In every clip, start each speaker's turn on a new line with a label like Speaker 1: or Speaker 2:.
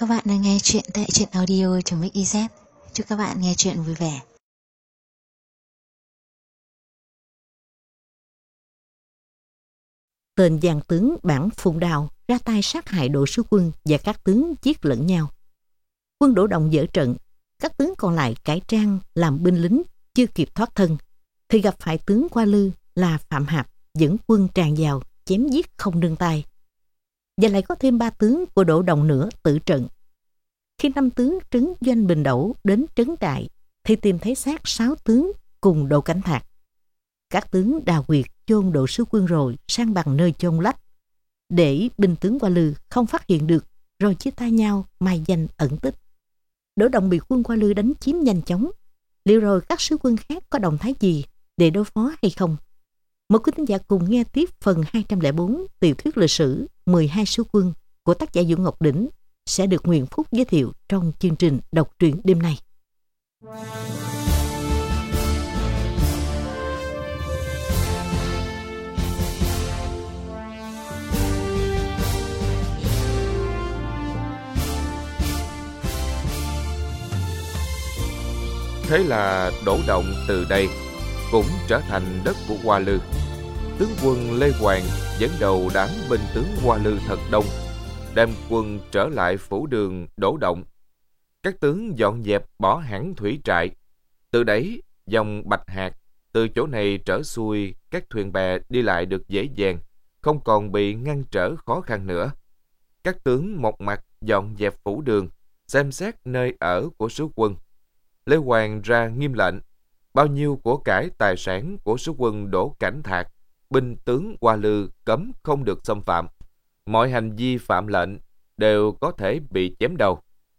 Speaker 1: Các bạn đang nghe chuyện tại truyện audio.mix.iz. Chúc các bạn nghe chuyện vui vẻ.
Speaker 2: Tên giang tướng bản Phùng Đào ra tay sát hại Đỗ Sứ Quân và các tướng giết lẫn nhau. Quân Đỗ Động dở trận, các tướng còn lại cải trang làm binh lính chưa kịp thoát thân, thì gặp phải tướng Qua Lư là Phạm Hạp dẫn quân tràn vào chém giết không nương tay. Và lại có thêm 3 tướng của Đỗ Động nữa tử trận. Khi 5 tướng Trấn Doanh Bình Đẩu đến trấn trại thì tìm thấy xác 6 tướng cùng Đỗ Cảnh Thạc. Các tướng Đà Quyệt chôn Đỗ Sứ Quân rồi sang bằng nơi chôn lách, để binh tướng Qua Lư không phát hiện được, rồi chia tay nhau mai danh ẩn tích. Đỗ Động bị quân Qua Lư đánh chiếm nhanh chóng. Liệu rồi các sứ quân khác có động thái gì để đối phó hay không? Mời quý thính giả cùng nghe tiếp phần 204 tiểu thuyết lịch sử 12 sứ quân của tác giả Vũ Ngọc Đỉnh sẽ được Nguyễn Phúc giới thiệu trong chương trình đọc truyện đêm nay.
Speaker 3: Thế là Đỗ Động từ đây cũng trở thành đất của Hoa Lư. Tướng quân Lê Hoàng dẫn đầu đám binh tướng Hoa Lư thật đông, đem quân trở lại phủ đường Đỗ Động. Các tướng dọn dẹp bỏ hẳn thủy trại. Từ đấy dòng Bạch Hạc, từ chỗ này trở xuôi, các thuyền bè đi lại được dễ dàng, không còn bị ngăn trở khó khăn nữa. Các tướng một mặt dọn dẹp phủ đường, xem xét nơi ở của sứ quân. Lê Hoàng ra nghiêm lệnh, bao nhiêu của cải tài sản của sứ quân Đỗ Cảnh Thạc, binh tướng Hoa Lư cấm không được xâm phạm. Mọi hành vi phạm lệnh đều có thể bị chém đầu.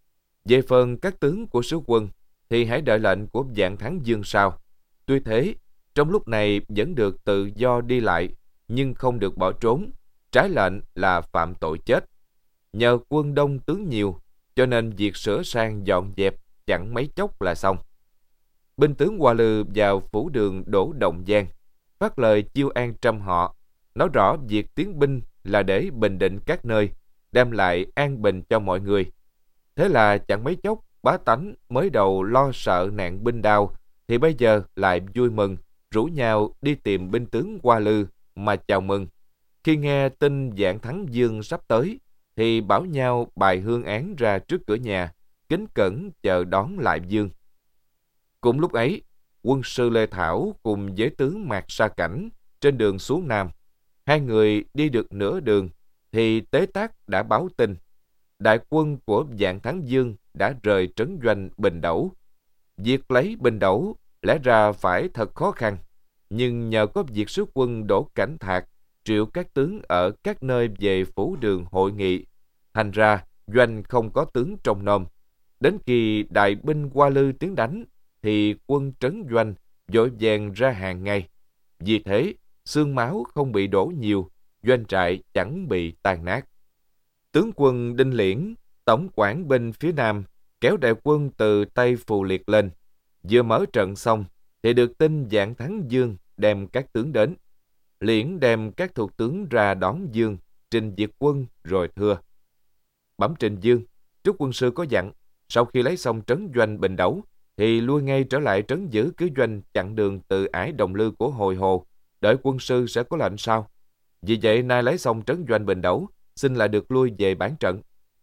Speaker 3: Về phần các tướng của sứ quân thì hãy đợi lệnh của Vạn Thắng Dương sau. Tuy thế, trong lúc này vẫn được tự do đi lại, nhưng không được bỏ trốn, trái lệnh là phạm tội chết. Nhờ quân đông tướng nhiều, cho nên việc sửa sang dọn dẹp chẳng mấy chốc là xong. Binh tướng Hoa Lư vào phủ đường Đỗ Động Giang, phát lời chiêu an trăm họ, nói rõ việc tiến binh là để bình định các nơi, đem lại an bình cho mọi người. Thế là chẳng mấy chốc, bá tánh mới đầu lo sợ nạn binh đao, thì bây giờ lại vui mừng, rủ nhau đi tìm binh tướng Hoa Lư mà chào mừng. Khi nghe tin Vạn Thắng Dương sắp tới, thì bảo nhau bài hương án ra trước cửa nhà, kính cẩn chờ đón lại Dương. Cùng lúc ấy, quân sư Lê Thảo cùng với tướng Mạc Sa Cảnh trên đường xuống Nam. Hai người đi được nửa đường thì Tế Tác đã báo tin đại quân của Vạn Thắng Dương đã rời trấn doanh Bình Đẩu. Việc lấy Bình Đẩu lẽ ra phải thật khó khăn, nhưng nhờ có việc sứ quân Đỗ Cảnh Thạc triệu các tướng ở các nơi về phủ đường hội nghị, thành ra doanh không có tướng trông nom. Đến khi đại binh Hoa Lư tiến đánh, thì quân trấn doanh vội vàng ra hàng ngay. Vì thế, xương máu không bị đổ nhiều, doanh trại chẳng bị tan nát. Tướng quân Đinh Liễn, tổng quản binh phía Nam, kéo đại quân từ Tây Phù Liệt lên. Vừa mở trận xong, thì được tin Vạn Thắng Dương đem các tướng đến. Liễn đem các thuộc tướng ra đón Dương, trình diệt quân rồi thưa: Bẩm trình Dương, trước quân sư có dặn, sau khi lấy xong trấn doanh Bình Đẩu, thì lui ngay trở lại trấn giữ cứ doanh chặn đường từ ải Đồng Lư của Hồi Hồ, đợi quân sư sẽ có lệnh sau. Vì vậy nay lấy xong trấn doanh Bình Đẩu, xin lại được lui về bán trận.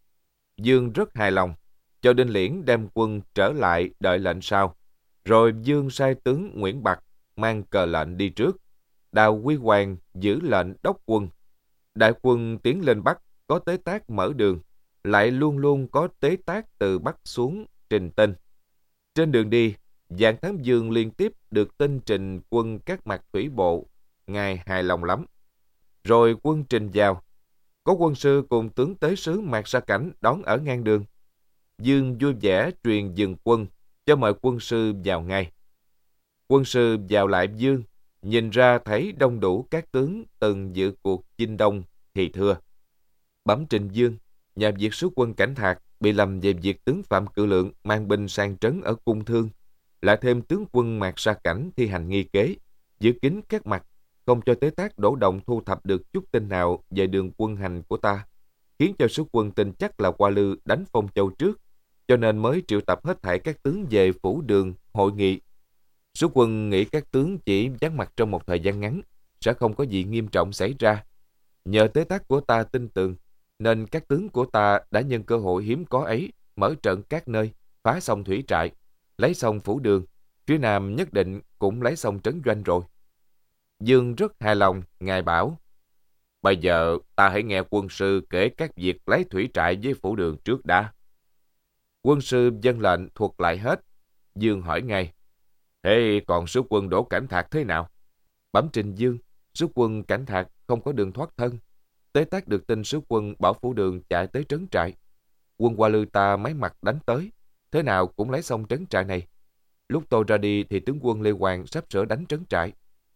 Speaker 3: Dương rất hài lòng, cho Đinh Liễn đem quân trở lại đợi lệnh sau. Rồi Dương sai tướng Nguyễn Bạc mang cờ lệnh đi trước, Đào Quy Hoàng giữ lệnh đốc quân. Đại quân tiến lên Bắc có Tế Tác mở đường, lại luôn luôn có Tế Tác từ Bắc xuống trình tin. Trên đường đi, Vạn Thắng Dương liên tiếp được tin trình quân các mặt thủy bộ, ngài hài lòng lắm. Rồi quân trình vào, có quân sư cùng tướng tế sứ Mạc Sa Cảnh đón ở ngang đường. Dương vui vẻ truyền dừng quân, cho mời quân sư vào ngay. Quân sư vào lại Dương, nhìn ra thấy đông đủ các tướng từng dự cuộc chinh đông, thì thưa: Bẩm trình Dương, nhà việc sứ quân Cảnh Thạc bị lầm về việc tướng Phạm Cự Lượng mang binh sang trấn ở Cung Thương, lại thêm tướng quân Mạc Sa Cảnh thi hành nghi kế, giữ kín các mặt, không cho Tế Tác Đỗ Động thu thập được chút tin nào về đường quân hành của ta. khiến cho sứ quân tin chắc là Hoa Lư đánh Phong Châu trước, cho nên mới triệu tập hết thảy các tướng về phủ đường hội nghị. Sứ quân nghĩ các tướng chỉ vắng mặt trong một thời gian ngắn, sẽ không có gì nghiêm trọng xảy ra. Nhờ tế tác của ta tin tưởng, nên các tướng của ta đã nhân cơ hội hiếm có ấy, mở trận các nơi, phá xong thủy trại, lấy xong phủ đường, phía nam nhất định cũng lấy xong trấn doanh rồi. Dương rất hài lòng, ngài bảo: Bây giờ ta hãy nghe quân sư kể các việc lấy thủy trại với phủ đường trước đã. Quân sư vâng lệnh thuật lại hết. Dương hỏi ngay: Thế còn sứ quân Đỗ Cảnh Thạc thế nào? Bẩm trình Dương, sứ quân Cảnh Thạc không có đường thoát thân. Tế tác được tin sứ quân bảo phủ đường chạy tới trấn trại. Quân Hoa Lư ta mấy mặt đánh tới, thế nào cũng lấy xong trấn trại này. Lúc tôi ra đi thì tướng quân Lê Hoàng sắp sửa đánh trấn trại.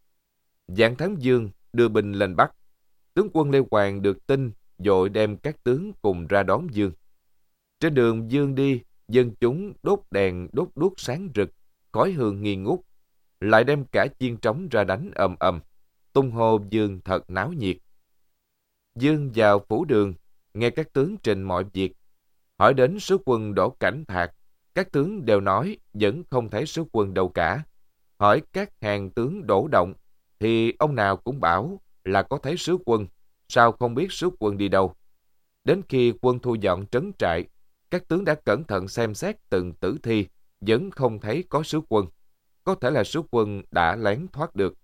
Speaker 3: Vạn Thắng Dương đưa binh lên Bắc. Tướng quân Lê Hoàng được tin, vội đem các tướng cùng ra đón Dương. Trên đường Dương đi, dân chúng đốt đèn đốt đuốc sáng rực, khói hương nghi ngút, lại đem cả chiên trống ra đánh ầm ầm, tung hô Dương thật náo nhiệt. Dương vào phủ đường, nghe các tướng trình mọi việc, hỏi đến sứ quân Đỗ Cảnh Thạc. Các tướng đều nói vẫn không thấy sứ quân đâu cả. Hỏi các hàng tướng Đỗ Động, thì ông nào cũng bảo là có thấy sứ quân, sao không biết sứ quân đi đâu. Đến khi quân thu dọn trấn trại, các tướng đã cẩn thận xem xét từng tử thi, vẫn không thấy có sứ quân. Có thể là sứ quân đã lén thoát được.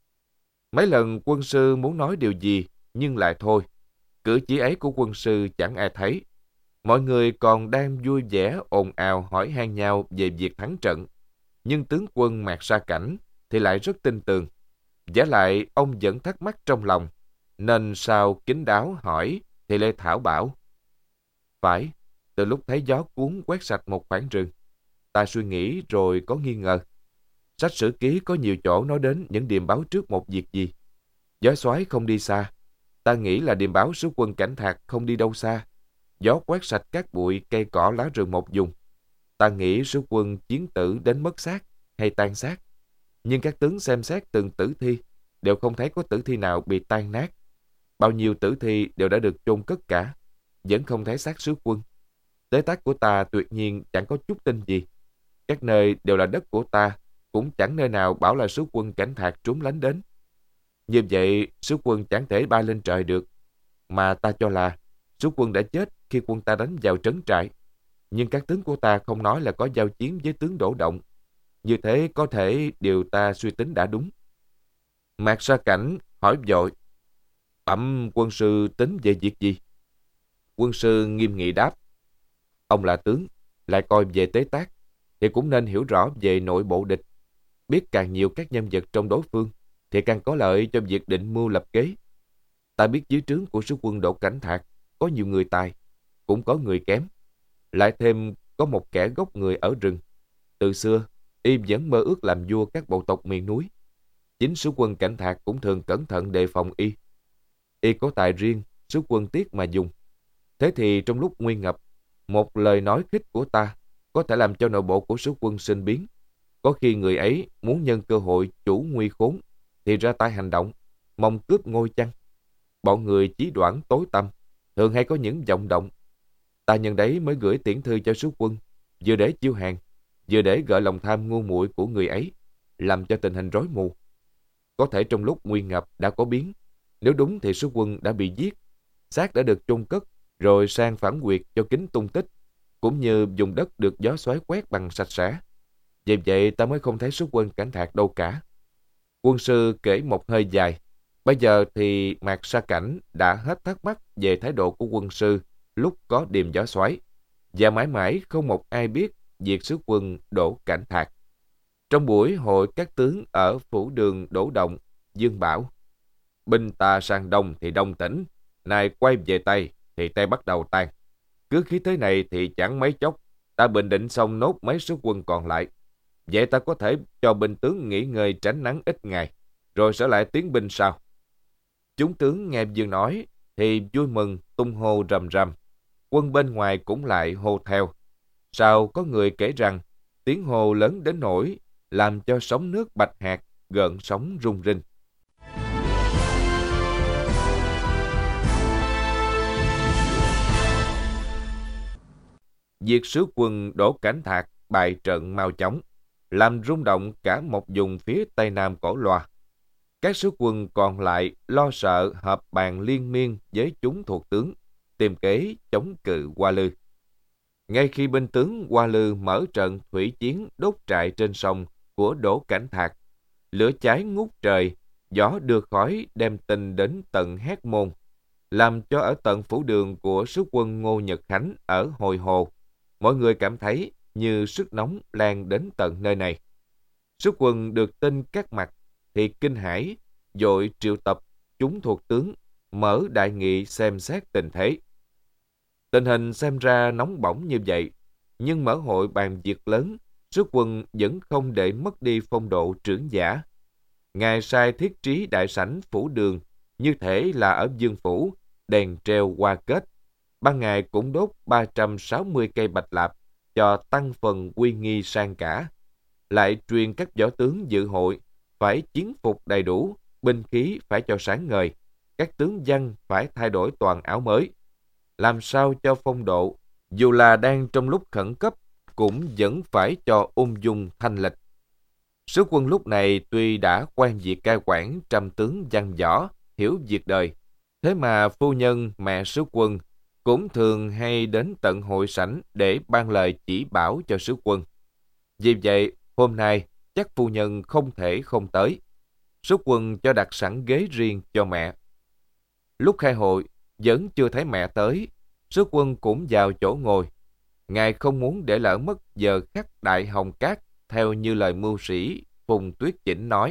Speaker 3: Mấy lần quân sư muốn nói điều gì, nhưng lại thôi. Cử chỉ ấy của quân sư chẳng ai thấy. Mọi người còn đang vui vẻ ồn ào hỏi han nhau về việc thắng trận. Nhưng tướng quân Mạc Sa Cảnh thì lại rất tin tưởng. Vả lại ông vẫn thắc mắc trong lòng, nên sau kín đáo hỏi thì Lê Thảo bảo: Phải, từ lúc thấy gió cuốn quét sạch một khoảng rừng, ta suy nghĩ rồi có nghi ngờ. Sách sử ký có nhiều chỗ nói đến những điềm báo trước một việc gì. Gió xoáy không đi xa, ta nghĩ là điềm báo sứ quân Cảnh Thạc không đi đâu xa. Gió quét sạch các bụi cây cỏ lá rừng một vùng. Ta nghĩ sứ quân chiến tử đến mất xác hay tan xác. Nhưng các tướng xem xét từng tử thi, đều không thấy có tử thi nào bị tan nát. Bao nhiêu tử thi đều đã được chôn cất cả, vẫn không thấy xác sứ quân. Tế tác của ta tuyệt nhiên chẳng có chút tin gì. Các nơi đều là đất của ta, cũng chẳng nơi nào bảo là sứ quân Cảnh Thạc trốn lánh đến. Như vậy, sứ quân chẳng thể bay lên trời được. Mà ta cho là sứ quân đã chết khi quân ta đánh vào trấn trại. Nhưng các tướng của ta không nói là có giao chiến với tướng Đỗ Động. Như thế có thể điều ta suy tính đã đúng. Mạc Sa Cảnh hỏi vội: Bẩm quân sư tính về việc gì? Quân sư nghiêm nghị đáp: Ông là tướng, lại coi về tế tác, thì cũng nên hiểu rõ về nội bộ địch. Biết càng nhiều các nhân vật trong đối phương, thì càng có lợi cho việc định mưu lập kế. Ta biết dưới trướng của sứ quân Đỗ Cảnh Thạc có nhiều người tài, cũng có người kém. Lại thêm có một kẻ gốc người ở rừng. Từ xưa, y vẫn mơ ước làm vua các bộ tộc miền núi. Chính sứ quân Cảnh Thạc cũng thường cẩn thận đề phòng y. Y có tài riêng, sứ quân tiếc mà dùng. Thế thì trong lúc nguy ngập, một lời nói khích của ta có thể làm cho nội bộ của sứ quân sinh biến. Có khi người ấy muốn nhân cơ hội chủ nguy khốn thì ra tay hành động, mong cướp ngôi chăng. Bọn người chí đoản tối tăm, thường hay có những vọng động. Ta nhân đấy mới gửi tiễn thư cho sứ quân, vừa để chiêu hàng, vừa để gợi lòng tham ngu muội của người ấy, làm cho tình hình rối mù. Có thể trong lúc nguy ngập đã có biến. Nếu đúng thì sứ quân đã bị giết, xác đã được chôn cất, rồi sang phản quyệt cho kín tung tích, cũng như vùng đất được gió xoáy quét bằng sạch sẽ. Vì vậy ta mới không thấy sứ quân Cảnh Thạc đâu cả. Quân sư kể một hơi dài. Bây giờ thì Mạc Sa Cảnh đã hết thắc mắc về thái độ của quân sư lúc có điềm gió xoáy, và mãi mãi không một ai biết việc sứ quân Đỗ Cảnh Thạc. Trong buổi hội các tướng ở phủ đường Đỗ Động, Dương bảo: Binh ta sang đông thì đông tỉnh, nay quay về tây thì tây bắt đầu tan. Cứ khí thế này thì chẳng mấy chốc ta bình định xong nốt mấy số quân còn lại. Vậy ta có thể cho binh tướng nghỉ ngơi tránh nắng ít ngày, rồi sẽ lại tiến binh sau. Chúng tướng nghe Dương nói thì vui mừng tung hô rầm rầm. Quân bên ngoài cũng lại hô theo. Sau có người kể rằng tiếng hô lớn đến nỗi làm cho sóng nước Bạch Hạc gợn sóng rung rinh. Việc sứ quân Đỗ Cảnh Thạc bại trận mau chóng, làm rung động cả một vùng phía tây nam Cổ Loa. Các sứ quân còn lại lo sợ hợp bàn liên miên với chúng thuộc tướng, tìm kế chống cự Hoa Lư. Ngay khi binh tướng Hoa Lư mở trận thủy chiến đốt trại trên sông của Đỗ Cảnh Thạc, lửa cháy ngút trời, gió đưa khói đem tin đến tận Hét Môn, làm cho ở tận phủ đường của sứ quân Ngô Nhật Khánh ở Hồi Hồ, mọi người cảm thấy như sức nóng lan đến tận nơi này. Sứ quân được tin các mặt thì kinh hãi, vội triệu tập chúng thuộc tướng, mở đại nghị xem xét tình thế. Tình hình xem ra nóng bỏng như vậy, nhưng mở hội bàn việc lớn, sứ quân vẫn không để mất đi phong độ trưởng giả. Ngài sai thiết trí đại sảnh phủ đường, như thể là ở Dương phủ, đèn treo hoa kết. Ban ngày cũng đốt 360 cây bạch lạp, cho tăng phần uy nghi sang cả. Lại truyền các võ tướng dự hội phải chiến phục đầy đủ, binh khí phải cho sáng ngời, các tướng văn phải thay đổi toàn áo mới. Làm sao cho phong độ, dù là đang trong lúc khẩn cấp, cũng vẫn phải cho ung dung thanh lịch. Sứ quân lúc này tuy đã quen việc cai quản trăm tướng văn võ, hiểu việc đời, thế mà phu nhân mẹ sứ quân cũng thường hay đến tận hội sảnh để ban lời chỉ bảo cho sứ quân. Vì vậy, hôm nay chắc phu nhân không thể không tới. Sứ quân cho đặt sẵn ghế riêng cho mẹ. Lúc khai hội, vẫn chưa thấy mẹ tới, sứ quân cũng vào chỗ ngồi. Ngài không muốn để lỡ mất giờ khắc đại hồng cát, theo như lời mưu sĩ Phùng Tuyết Chỉnh nói.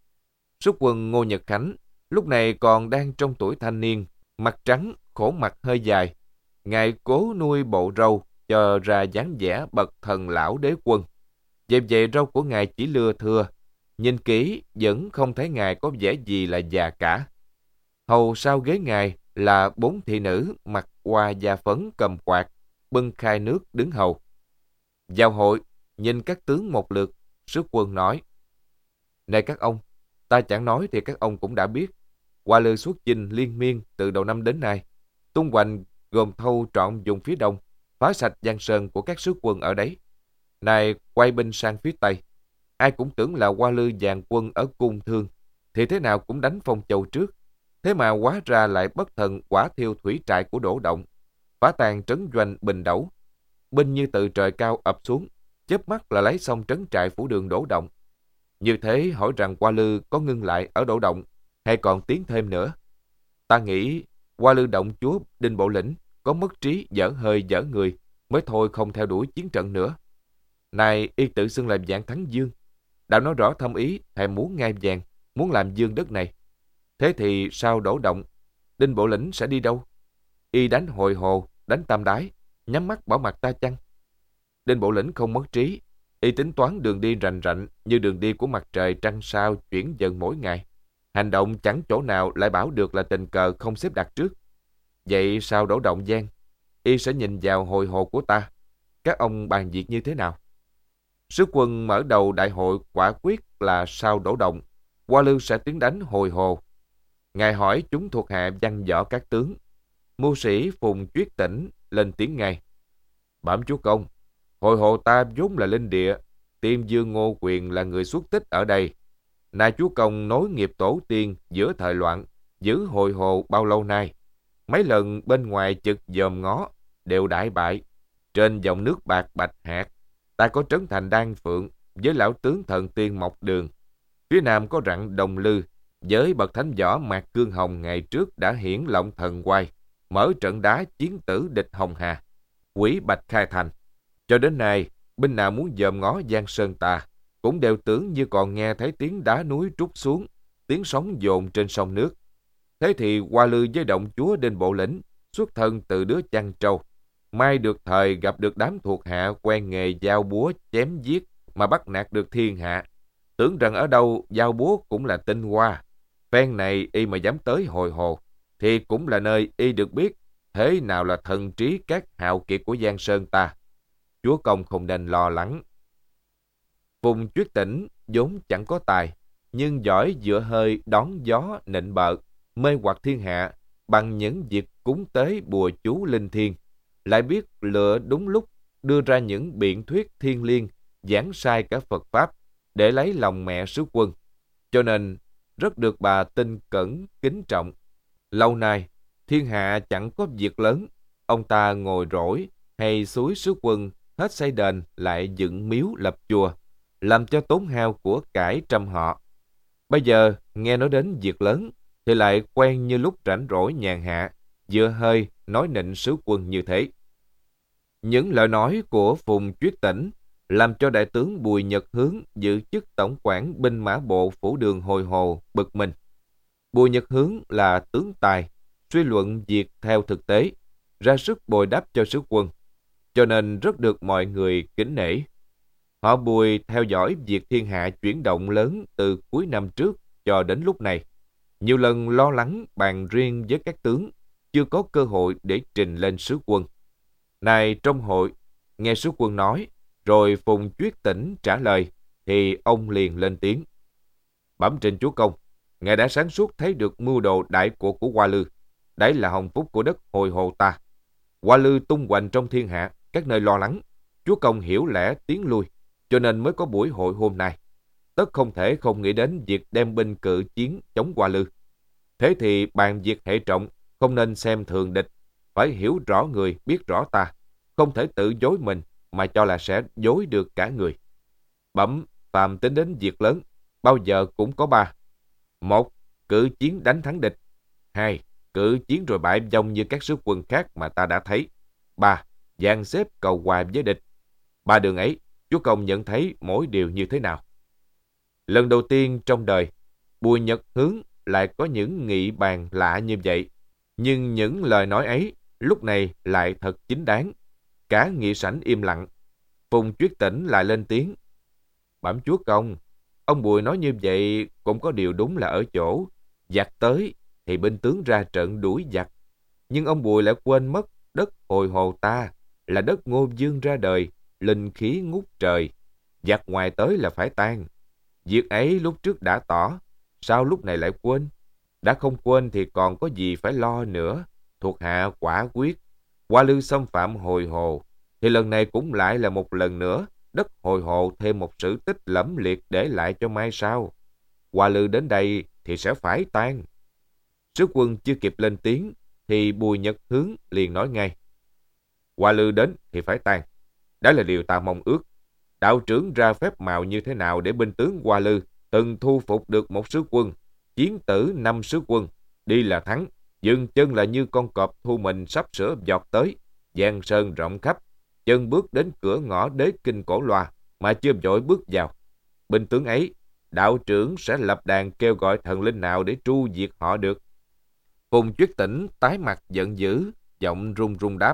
Speaker 3: Sứ quân Ngô Nhật Khánh lúc này còn đang trong tuổi thanh niên, mặt trắng, khổ mặt hơi dài. Ngài cố nuôi bộ râu cho ra dáng vẻ bậc thần lão đế quân. Vậy râu của ngài chỉ lưa thưa, nhìn kỹ vẫn không thấy ngài có vẻ gì là già cả. Hầu sau ghế ngài là 4 thị nữ mặc hoa da phấn cầm quạt, bưng khai nước đứng hầu. Vào hội, nhìn các tướng một lượt, sứ quân nói: Này các ông, ta chẳng nói thì các ông cũng đã biết. Hoa Lư xuất chinh liên miên từ đầu năm đến nay, tung hoành gồm thâu trọn vùng phía đông, phá sạch giang sơn của các sứ quân ở đấy. Này quay binh sang phía tây, ai cũng tưởng là Hoa Lư dàn quân ở Cung Thương, thì thế nào cũng đánh Phong Châu trước. Thế mà hóa ra lại bất thần quả thiêu thủy trại của Đỗ Động, phá tàn trấn doanh Bình Đẩu. Binh như từ trời cao ập xuống, chớp mắt là lấy xong trấn trại phủ đường Đỗ Động. Như thế hỏi rằng Hoa Lư có ngưng lại ở Đỗ Động hay còn tiến thêm nữa? Ta nghĩ Hoa Lư động chúa Đinh Bộ Lĩnh có mất trí dở hơi dở người mới thôi không theo đuổi chiến trận nữa. Này y tự xưng là vạn thắng dương, đã nói rõ thâm ý thèm muốn ngai vàng, muốn làm dương đất này. Thế thì sao Đỗ Động, Đinh Bộ Lĩnh sẽ đi đâu? Y đánh Hồi Hồ, đánh Tam Đái, nhắm mắt bỏ mặt ta chăng? Đinh Bộ Lĩnh không mất trí, y tính toán đường đi rành rạnh như đường đi của mặt trời trăng sao chuyển dần mỗi ngày. Hành động chẳng chỗ nào lại bảo được là tình cờ không xếp đặt trước. Vậy sao Đỗ Động gian, y sẽ nhìn vào Hồi Hồ của ta. Các ông bàn việc như thế nào? Sứ quân mở đầu đại hội quả quyết là sau Đỗ Động, Hoa Lư sẽ tiến đánh Hồi Hồ. Ngài hỏi chúng thuộc hạ văn võ các tướng. Mưu sĩ Phùng Tuyết Tỉnh lên tiếng ngay: Bẩm chúa công, Hồi Hồ ta vốn là linh địa, Tiêm Dương Ngô Quyền là người xuất tích ở đây. Nay chúa công nối nghiệp tổ tiên giữa thời loạn, giữ Hồi Hồ bao lâu nay. Mấy lần bên ngoài chực dòm ngó đều đại bại. Trên dòng nước bạc Bạch Hạc, ta có trấn thành Đan Phượng với lão tướng thần tiên Mộc Đường. Phía nam có rặng Đồng Lư với bậc thánh võ Mạc Cương Hồng ngày trước đã hiển lộng thần quay, mở trận đá chiến tử địch Hồng Hà, quỷ Bạch Khai Thành. Cho đến nay, binh nào muốn dòm ngó giang sơn ta cũng đều tưởng như còn nghe thấy tiếng đá núi trút xuống, tiếng sóng dồn trên sông nước. Thế thì Hoa Lư với động chúa Đinh Bộ Lĩnh xuất thân từ đứa Chăn Trâu, may được thời gặp được đám thuộc hạ quen nghề giao búa chém giết mà bắt nạt được thiên hạ, tưởng rằng ở đâu giao búa cũng là tinh hoa. Phen này y mà dám tới Hồi Hồ thì cũng là nơi y được biết thế nào là thần trí các hào kiệt của giang sơn ta. Chúa công không nên lo lắng. Phùng Tuyết Tỉnh vốn chẳng có tài, nhưng giỏi dựa hơi đón gió nịnh bợ, mê hoặc thiên hạ bằng những việc cúng tế bùa chú linh thiêng, lại biết lựa đúng lúc đưa ra những biện thuyết thiên liêng, giảng sai cả Phật Pháp để lấy lòng mẹ sứ quân, cho nên rất được bà tin cẩn, kính trọng. Lâu nay, thiên hạ chẳng có việc lớn, ông ta ngồi rỗi hay xúi sứ quân hết xây đền lại dựng miếu lập chùa, làm cho tốn hao của cải trăm họ. Bây giờ nghe nói đến việc lớn thì lại quen như lúc rảnh rỗi nhàn hạ, vừa hơi nói nịnh sứ quân như thế. Những lời nói của Phùng Chuyết Tỉnh làm cho đại tướng Bùi Nhật Hướng giữ chức tổng quản binh mã bộ phủ đường Hồi Hồ bực mình. Bùi Nhật Hướng là tướng tài, suy luận việc theo thực tế, ra sức bồi đắp cho sứ quân, cho nên rất được mọi người kính nể. Họ Bùi theo dõi việc thiên hạ chuyển động lớn từ cuối năm trước cho đến lúc này, nhiều lần lo lắng bàn riêng với các tướng, chưa có cơ hội để trình lên sứ quân. Nay trong hội, nghe sứ quân nói, rồi Phùng Chuyết Tỉnh trả lời, thì ông liền lên tiếng. Bẩm trình chúa công, ngài đã sáng suốt thấy được mưu đồ đại cuộc của Hoa Lư. Đấy là hồng phúc của đất Hồi Hồ ta. Hoa Lư tung hoành trong thiên hạ, các nơi lo lắng. Chúa công hiểu lẽ tiến lui, cho nên mới có buổi hội hôm nay. Tất không thể không nghĩ đến việc đem binh cự chiến chống Hoa Lư. Thế thì bàn việc hệ trọng, không nên xem thường địch, phải hiểu rõ người, biết rõ ta, không thể tự dối mình mà cho là sẽ dối được cả người. Bẩm, phàm tính đến việc lớn, bao giờ cũng có ba. Một, cự chiến đánh thắng địch. Hai, cự chiến rồi bại vong như các sứ quân khác mà ta đã thấy. Ba, dàn xếp cầu hòa với địch. Ba đường ấy, chúa công nhận thấy mỗi điều như thế nào? Lần đầu tiên trong đời, Bùi Nhật Hướng lại có những nghị bàn lạ như vậy. Nhưng những lời nói ấy lúc này lại thật chính đáng. Cả nghị sảnh im lặng. Phùng Chuyết Tỉnh lại lên tiếng. Bẩm chúa công, ông Bùi nói như vậy cũng có điều đúng là ở chỗ. Giặc tới thì binh tướng ra trận đuổi giặc. Nhưng ông Bùi lại quên mất đất Hồi Hồ ta là đất Ngô Vương ra đời, linh khí ngút trời. Giặc ngoài tới là phải tan. Việc ấy lúc trước đã tỏ, sao lúc này lại quên? Đã không quên thì còn có gì phải lo nữa. Thuộc hạ quả quyết. Hoa Lư xâm phạm Hồi Hồ, thì lần này cũng lại là một lần nữa đất Hồi Hồ thêm một sự tích lẫm liệt để lại cho mai sau. Hoa Lư đến đây thì sẽ phải tan. Sứ quân chưa kịp lên tiếng thì Bùi Nhật Hướng liền nói ngay. Hoa Lư đến thì phải tan. Đó là điều ta mong ước. Đạo trưởng ra phép màu như thế nào để binh tướng Hoa Lư từng thu phục được một sứ quân, chiến tử 5 sứ quân, đi là thắng, dừng chân là như con cọp thu mình sắp sửa vọt tới, giang sơn rộng khắp, chân bước đến cửa ngõ đế kinh Cổ Loa mà chưa vội bước vào. Binh tướng ấy, đạo trưởng sẽ lập đàn kêu gọi thần linh nào để tru diệt họ được? Phùng Chuyết Tỉnh tái mặt giận dữ, giọng run run đáp.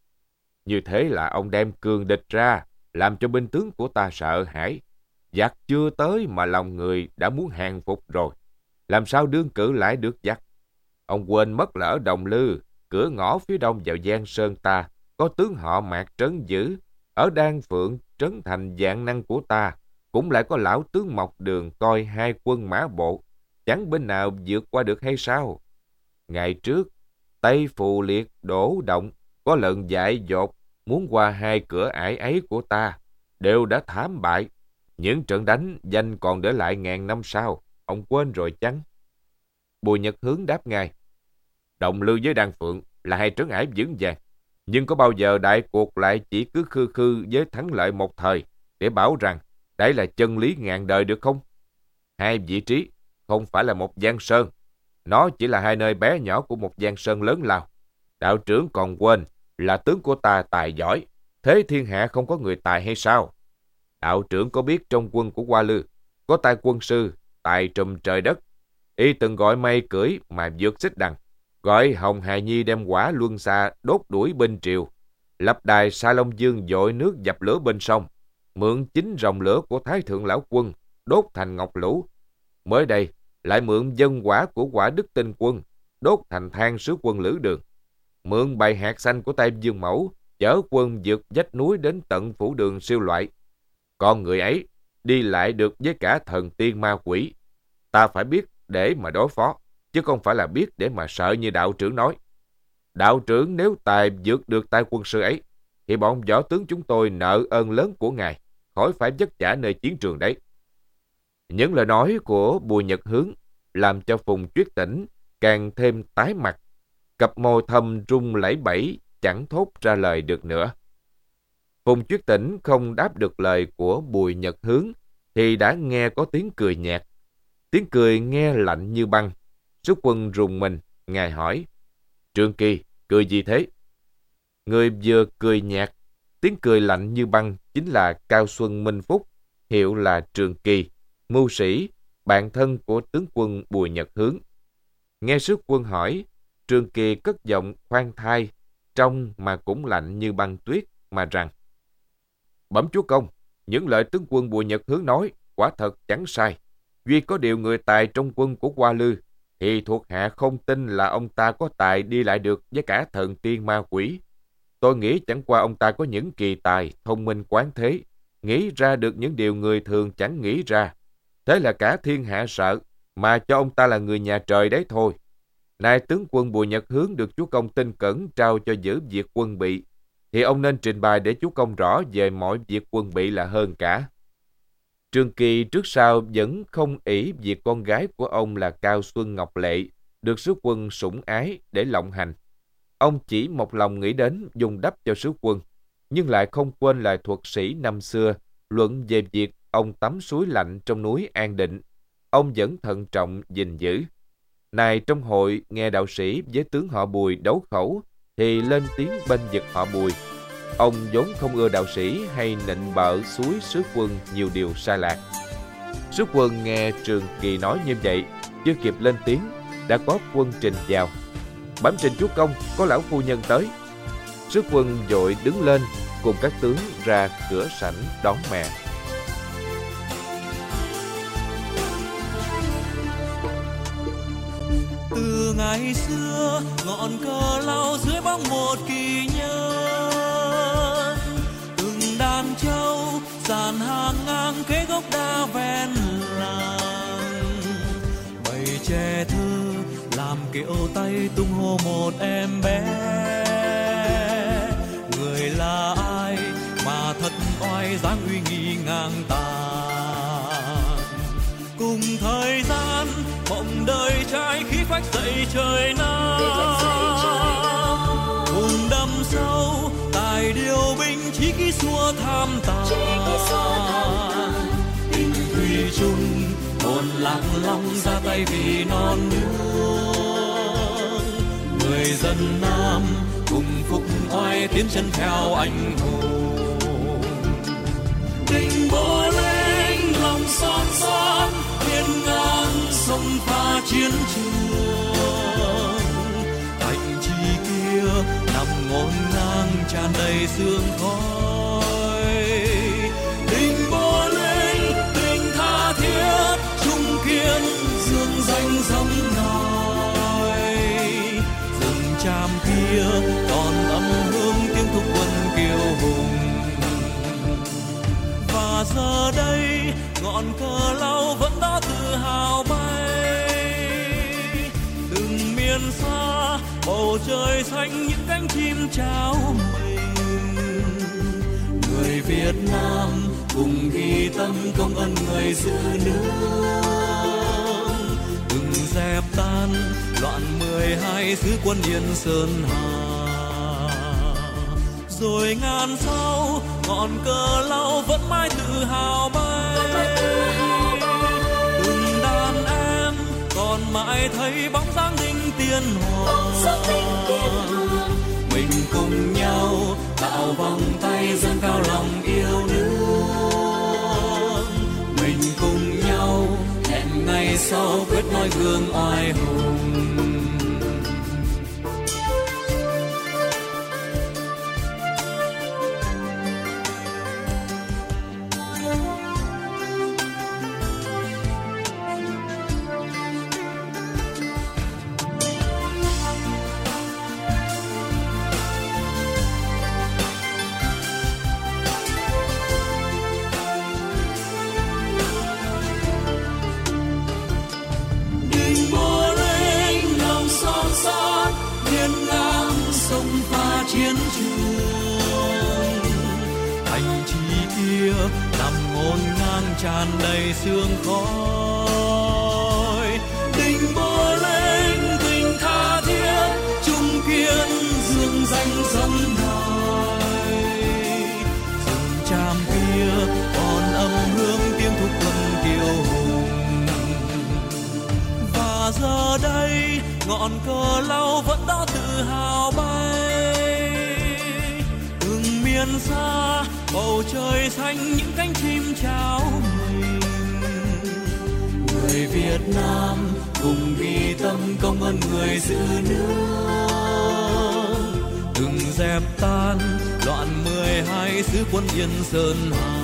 Speaker 3: Như thế là ông đem cường địch ra, làm cho binh tướng của ta sợ hãi. Giặc chưa tới mà lòng người đã muốn hàng phục rồi. Làm sao đương cự lại được giặc? Ông quên mất là ở Đồng Lư, cửa ngõ phía đông vào Giang Sơn ta, có tướng họ Mạc trấn giữ. Ở Đan Phượng, trấn thành vạn năng của ta, cũng lại có lão tướng Mộc Đường coi 2 quân mã bộ. Chẳng bên nào vượt qua được hay sao? Ngày trước, Tây Phù Liệt đổ động, có lần dại dột, muốn qua 2 cửa ải ấy của ta, đều đã thảm bại. Những trận đánh danh còn để lại ngàn năm sau, ông quên rồi chăng? Bùi Nhật Hướng đáp ngay. Đồng Lư với Đan Phượng là 2 trấn ải vững vàng, nhưng có bao giờ đại cuộc lại chỉ cứ khư khư với thắng lợi một thời để bảo rằng đấy là chân lý ngàn đời được không? 2 vị trí không phải là một giang sơn, nó chỉ là 2 nơi bé nhỏ của một giang sơn lớn lao. Đạo trưởng còn quên là tướng của ta tài giỏi, thế thiên hạ không có người tài hay sao? Đạo trưởng có biết trong quân của Hoa Lư có tài quân sư, tài trùm trời đất, y từng gọi mây cưỡi mà vượt xích đằng, gọi Hồng Hà Nhi đem quả luân xa đốt đuổi bên triều, lập đài Sa Long Dương dội nước dập lửa bên sông, mượn 9 rồng lửa của Thái Thượng Lão Quân đốt thành ngọc lũ. Mới đây lại mượn dân quả của Quả Đức Tinh Quân đốt thành than sứ quân Lữ Đường, mượn bài hạt xanh của tay Dương Mẫu chở quân vượt vách núi đến tận phủ đường siêu loại. Con người ấy đi lại được với cả thần tiên ma quỷ. Ta phải biết để mà đối phó, chứ không phải là biết để mà sợ như đạo trưởng nói. Đạo trưởng nếu tài vượt được tay quân sư ấy, thì bọn võ tướng chúng tôi nợ ơn lớn của ngài, khỏi phải vất vả nơi chiến trường đấy. Những lời nói của Bùi Nhật Hướng làm cho Phùng Chuyết Tỉnh càng thêm tái mặt, cặp môi thâm rung lẩy bẩy, chẳng thốt ra lời được nữa. Phùng Chuyết Tỉnh không đáp được lời của Bùi Nhật Hướng thì đã nghe có tiếng cười nhạt. Tiếng cười nghe lạnh như băng. Sứ Quân rùng mình, ngài hỏi: Trương Kỳ, cười gì thế? Người vừa cười nhạt, tiếng cười lạnh như băng chính là Cao Xuân Minh Phúc, hiệu là Trường Kỳ, mưu sĩ, bạn thân của tướng quân Bùi Nhật Hướng. Nghe sứ quân hỏi, Trường Kỳ cất giọng khoan thai, trong mà cũng lạnh như băng tuyết, mà rằng: Bẩm chúa công, những lời tướng quân Bùi Nhật Hướng nói quả thật chẳng sai. Duy có điều người tài trong quân của Hoa Lư thì thuộc hạ không tin là ông ta có tài đi lại được với cả thần tiên ma quỷ. Tôi nghĩ chẳng qua ông ta có những kỳ tài, thông minh quán thế, nghĩ ra được những điều người thường chẳng nghĩ ra. Thế là cả thiên hạ sợ, mà cho ông ta là người nhà trời đấy thôi. Nay tướng quân Bùi Nhật Hướng được chúa công tin cẩn trao cho giữ việc quân bị, thì ông nên trình bày để chúa công rõ về mọi việc quân bị là hơn cả. Trương Kỳ trước sau vẫn không ỷ việc con gái của ông là Cao Xuân Ngọc Lệ được sứ quân sủng ái để lộng hành. Ông chỉ một lòng nghĩ đến dùng đắp cho sứ quân, nhưng lại không quên lời thuật sĩ năm xưa luận về việc ông tắm suối lạnh trong núi An Định. Ông vẫn thận trọng gìn giữ. Này trong hội nghe đạo sĩ với tướng họ Bùi đấu khẩu thì lên tiếng bênh vực họ Bùi. Ông vốn không ưa đạo sĩ hay nịnh bợ suối sứ quân nhiều điều sai lạc. Sứ quân nghe Trường Kỳ nói như vậy, chưa kịp lên tiếng đã có quân trình vào. Bẩm trình chúa công, có lão phu nhân tới. Sứ quân vội đứng lên cùng các tướng ra cửa sảnh đón mẹ.
Speaker 4: Từ ngày xưa ngọn cờ lao dưới bóng một kỳ nhân, từng đàn trâu dàn hàng ngang kế gốc đa ven làng, bầy trẻ thơ làm kiệu tay tung hô một em bé. Người là ai mà thật oai dáng uy nghi ngang tàn, cùng thời gian mộng đời trai khí phách dậy trời Nam, hùng đâm sâu tài điều binh chí khí xua tham tàn, tình thủy chung hồn lặng long ra tay vì non nước. Người dân Nam cùng phục oai tiến chân theo anh hùng, tình bố linh lòng son son hiên ngang sông pha chiến trường. Thành trì kia nằm ngổn ngang tràn đầy sương khói, tình bố linh tình tha thiết trung kiên dương danh giống nòi. Rừng tràm kia còn âm hương tiếng thúc quân kiêu hùng, và giờ đây ngọn cờ lao vẫn đó tự hào bay. Từng miền xa bầu trời xanh những cánh chim trao mình, người Việt Nam cùng ghi tâm công ơn người giữ nước. Từng dẹp tan loạn 12 sứ quân Yên Sơn Hà, rồi ngàn sau ngọn cờ lao vẫn mãi tự hào bay. Từng đàn em còn mãi thấy bóng dáng đinh tiên hoàng, mình cùng nhau tạo vòng tay dâng cao lòng yêu nước. Mình cùng nhau hẹn ngày sau quyết noi gương oai hùng. thành trì kia nằm ngổn ngang tràn đầy sương khói. Đình Bô Lênh tình tha thiết trung kiên dương danh sông đài. Rừng tràm kia còn âm hương tiếng thục quân kiêu hùng. Và giờ đây ngọn cờ lau vẫn đó tự hào bay. Từng miền xa bầu trời xanh những cánh chim chào mình. Người Việt Nam cùng ghi tâm công ơn người giữ nước. Từng dẹp tan loạn 12 xứ quân Yên Sơn Hà.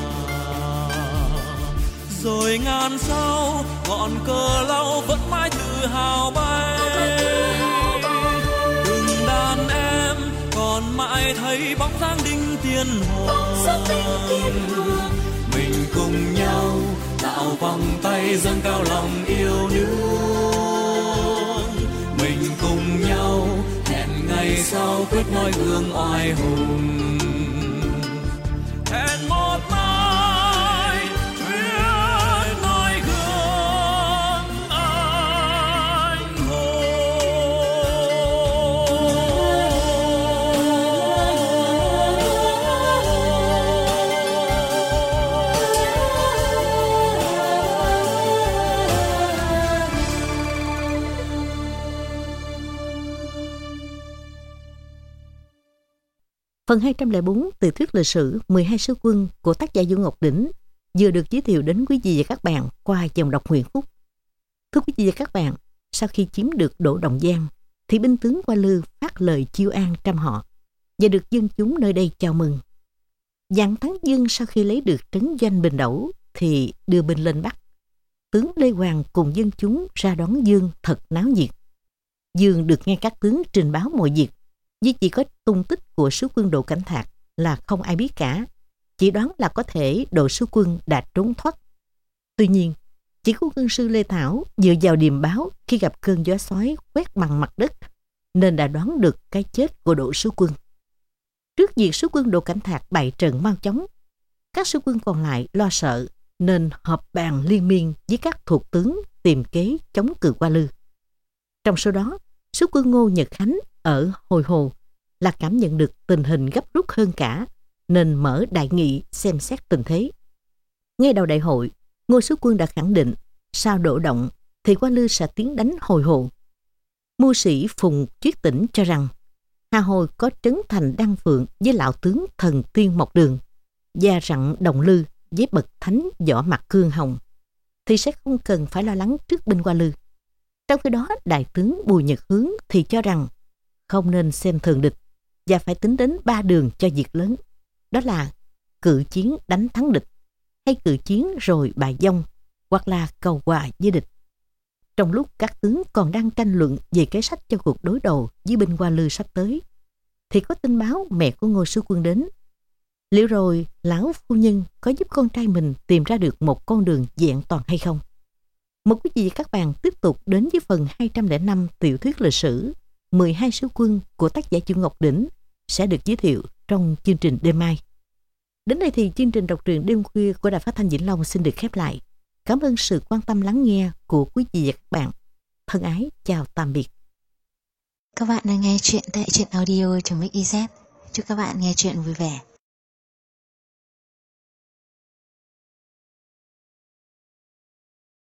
Speaker 4: Rồi ngàn sau ngọn cờ lau vẫn mãi tự hào bay. Từng đàn em còn mãi thấy bóng dáng Đinh Tiên Hoàng. Mình cùng nhau tạo vòng tay dâng cao lòng yêu nước. Mình cùng nhau hẹn ngày sau quyết noi gương oai hùng. Hẹn một mai quyết noi gương anh
Speaker 2: Phần 204 từ thuyết lịch sử 12 sứ quân của tác giả Du Ngọc Đỉnh vừa được giới thiệu đến quý vị và các bạn qua dòng đọc Nguyễn Phúc. Thưa quý vị và các bạn, sau khi chiếm được Đỗ Đồng Giang, thì binh tướng Hoa Lư phát lời chiêu an trăm họ và được dân chúng nơi đây chào mừng. Dạng Thắng Dương sau khi lấy được trấn doanh Bình Đẩu thì đưa binh lên Bắc. Tướng Lê Hoàng cùng dân chúng ra đón Dương thật náo nhiệt. Dương được nghe các tướng trình báo mọi việc, vì chỉ có tung tích của sứ quân Đỗ Cảnh Thạc là không ai biết cả, chỉ đoán là có thể Đỗ sứ quân đã trốn thoát. Tuy nhiên, chỉ có quân sư Lê Thảo dựa vào điềm báo khi gặp cơn gió xoáy quét bằng mặt đất, nên đã đoán được cái chết của Đỗ sứ quân. Trước việc sứ quân Đỗ Cảnh Thạc bại trận mau chóng, các sứ quân còn lại lo sợ nên họp bàn liên miên với các thuộc tướng tìm kế chống cự Hoa Lư. Trong số đó, sứ quân Ngô Nhật Khánh ở Hồi Hồ là cảm nhận được tình hình gấp rút hơn cả, nên mở đại nghị xem xét tình thế. Ngay đầu đại hội, Ngô sứ quân đã khẳng định sau Đỗ động thì Hoa Lư sẽ tiến đánh Hồi Hồ. Mưu sĩ Phùng Chuyết Tỉnh cho rằng Hà Hồi có trấn thành Đăng Phượng với lão tướng Thần Tiên Mộc Đường và rặng Đồng Lư với bậc thánh Võ Mặt Cương Hồng thì sẽ không cần phải lo lắng trước binh Hoa Lư. Trong khi đó, đại tướng Bùi Nhật Hướng thì cho rằng không nên xem thường địch và phải tính đến 3 đường cho việc lớn. Đó là cự chiến đánh thắng địch, hay cự chiến rồi bại vong, hoặc là cầu hòa với địch. Trong lúc các tướng còn đang tranh luận về kế sách cho cuộc đối đầu với binh Hoa Lư sắp tới, thì có tin báo mẹ của Ngô sứ quân đến. Liệu rồi lão phu nhân có giúp con trai mình tìm ra được một con đường vẹn toàn hay không? Mời quý vị và các bạn tiếp tục đến với phần 205 tiểu thuyết lịch sử 12 sứ quân của tác giả Du Ngọc Đỉnh sẽ được giới thiệu trong chương trình đêm mai. Đến đây thì chương trình đọc truyện đêm khuya của Đài Phát thanh Vĩnh Long xin được khép lại. Cảm ơn sự quan tâm lắng nghe của quý vị và các bạn. Thân ái chào tạm biệt.
Speaker 1: Các bạn đang nghe chuyện tại truyện audio.mix.iz. Chúc các bạn nghe chuyện vui vẻ.